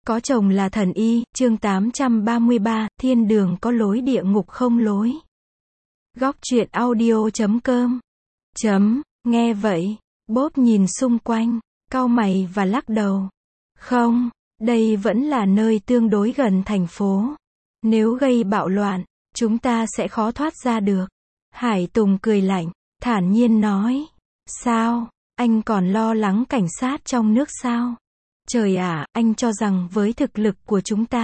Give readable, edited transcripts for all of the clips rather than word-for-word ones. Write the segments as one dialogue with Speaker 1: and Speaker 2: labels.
Speaker 1: Có chồng là thần y, chương 833, thiên đường có lối địa ngục không lối. Góc truyện audio.com. Nghe vậy, Bob nhìn xung quanh, cau mày và lắc đầu. Không, đây vẫn là nơi tương đối gần thành phố. Nếu gây bạo loạn, chúng ta sẽ khó thoát ra được. Hải Tùng cười lạnh, thản nhiên nói. Sao, anh còn lo lắng cảnh sát trong nước sao? Trời ạ, anh cho rằng với thực lực của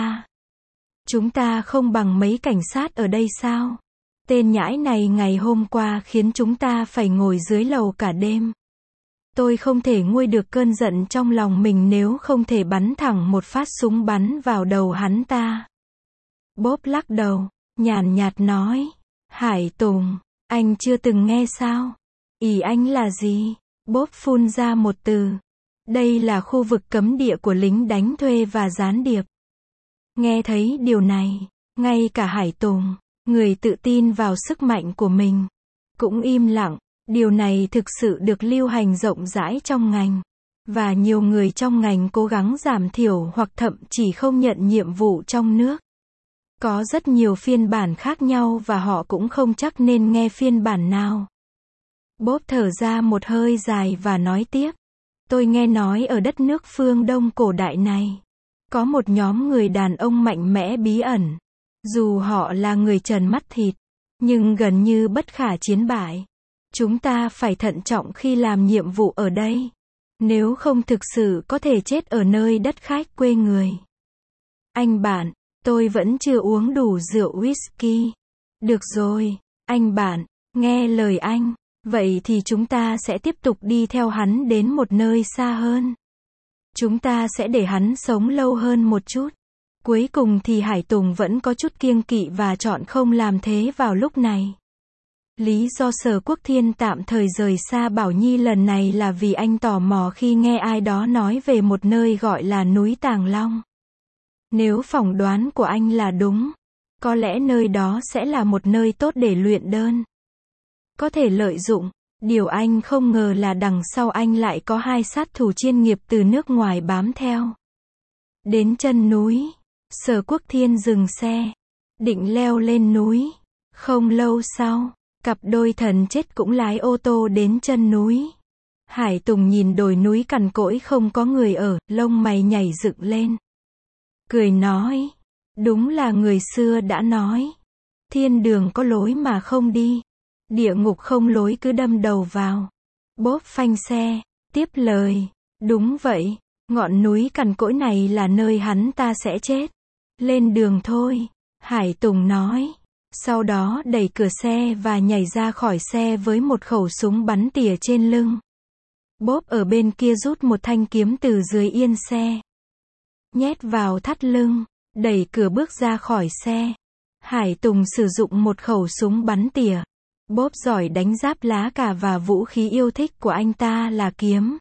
Speaker 1: chúng ta không bằng mấy cảnh sát ở đây sao? Tên nhãi này ngày hôm qua khiến chúng ta phải ngồi dưới lầu cả đêm. Tôi không thể nguôi được cơn giận trong lòng mình nếu không thể bắn thẳng một phát súng bắn vào đầu hắn ta. Bob lắc đầu, nhàn nhạt nói. Hải Tùng, anh chưa từng nghe sao? Ý anh là gì? Bob phun ra một từ. Đây là khu vực cấm địa của lính đánh thuê và gián điệp. Nghe thấy điều này, ngay cả Hải Tùng, người tự tin vào sức mạnh của mình, cũng im lặng. Điều này thực sự được lưu hành rộng rãi trong ngành, và nhiều người trong ngành cố gắng giảm thiểu hoặc thậm chí không nhận nhiệm vụ trong nước. Có rất nhiều phiên bản khác nhau và họ cũng không chắc nên nghe phiên bản nào. Bob thở ra một hơi dài và nói tiếp. Tôi nghe nói ở đất nước phương Đông cổ đại này, có một nhóm người đàn ông mạnh mẽ bí ẩn. Dù họ là người trần mắt thịt, nhưng gần như bất khả chiến bại. Chúng ta phải thận trọng khi làm nhiệm vụ ở đây. Nếu không thực sự có thể chết ở nơi đất khách quê người. Anh bạn, tôi vẫn chưa uống đủ rượu whisky. Được rồi, anh bạn, nghe lời anh. Vậy thì chúng ta sẽ tiếp tục đi theo hắn đến một nơi xa hơn. Chúng ta sẽ để hắn sống lâu hơn một chút. Cuối cùng thì Hải Tùng vẫn có chút kiêng kỵ và chọn không làm thế vào lúc này. Lý do Sở Quốc Thiên tạm thời rời xa Bảo Nhi lần này là vì anh tò mò khi nghe ai đó nói về một nơi gọi là núi Tàng Long. Nếu phỏng đoán của anh là đúng, có lẽ nơi đó sẽ là một nơi tốt để luyện đơn. Có thể lợi dụng. Điều anh không ngờ là đằng sau anh lại có hai sát thủ chuyên nghiệp từ nước ngoài bám theo. Đến chân núi, Sở Quốc Thiên dừng xe, định leo lên núi. Không lâu sau, cặp đôi thần chết cũng lái ô tô đến chân núi. Hải Tùng nhìn đồi núi cằn cỗi không có người ở, lông mày nhảy dựng lên. Cười nói, đúng là người xưa đã nói, thiên đường có lối mà không đi. Địa ngục không lối cứ đâm đầu vào. Bob phanh xe, tiếp lời. Đúng vậy, ngọn núi cằn cỗi này là nơi hắn ta sẽ chết. Lên đường thôi, Hải Tùng nói. Sau đó đẩy cửa xe và nhảy ra khỏi xe với một khẩu súng bắn tỉa trên lưng. Bob ở bên kia rút một thanh kiếm từ dưới yên xe. Nhét vào thắt lưng, đẩy cửa bước ra khỏi xe. Hải Tùng sử dụng một khẩu súng bắn tỉa. Bob giỏi đánh giáp lá cà và vũ khí yêu thích của anh ta là kiếm.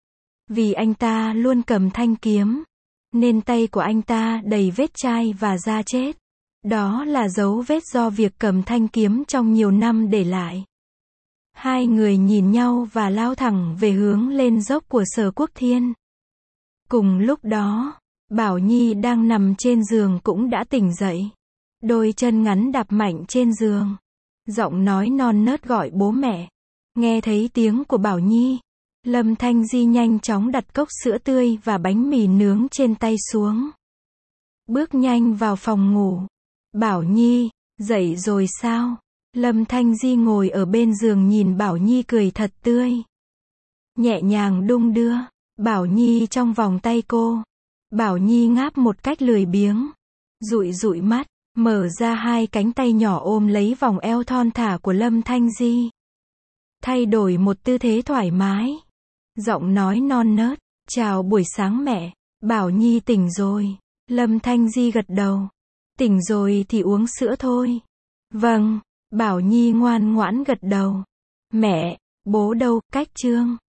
Speaker 1: Vì anh ta luôn cầm thanh kiếm, nên tay của anh ta đầy vết chai và da chết. Đó là dấu vết do việc cầm thanh kiếm trong nhiều năm để lại. Hai người nhìn nhau và lao thẳng về hướng lên dốc của Sở Quốc Thiên. Cùng lúc đó, Bảo Nhi đang nằm trên giường cũng đã tỉnh dậy. Đôi chân ngắn đạp mạnh trên giường. Giọng nói non nớt gọi bố mẹ. Nghe thấy tiếng của Bảo Nhi, Lâm Thanh Di nhanh chóng đặt cốc sữa tươi và bánh mì nướng trên tay xuống. Bước nhanh vào phòng ngủ. Bảo Nhi, dậy rồi sao? Lâm Thanh Di ngồi ở bên giường nhìn Bảo Nhi cười thật tươi. Nhẹ nhàng đung đưa Bảo Nhi trong vòng tay cô. Bảo Nhi ngáp một cách lười biếng. Dụi dụi mắt. Mở ra hai cánh tay nhỏ ôm lấy vòng eo thon thả của Lâm Thanh Di. Thay đổi một tư thế thoải mái. Giọng nói non nớt. Chào buổi sáng mẹ. Bảo Nhi tỉnh rồi. Lâm Thanh Di gật đầu. Tỉnh rồi thì uống sữa thôi. Vâng. Bảo Nhi ngoan ngoãn gật đầu. Mẹ, bố đâu, cách chương.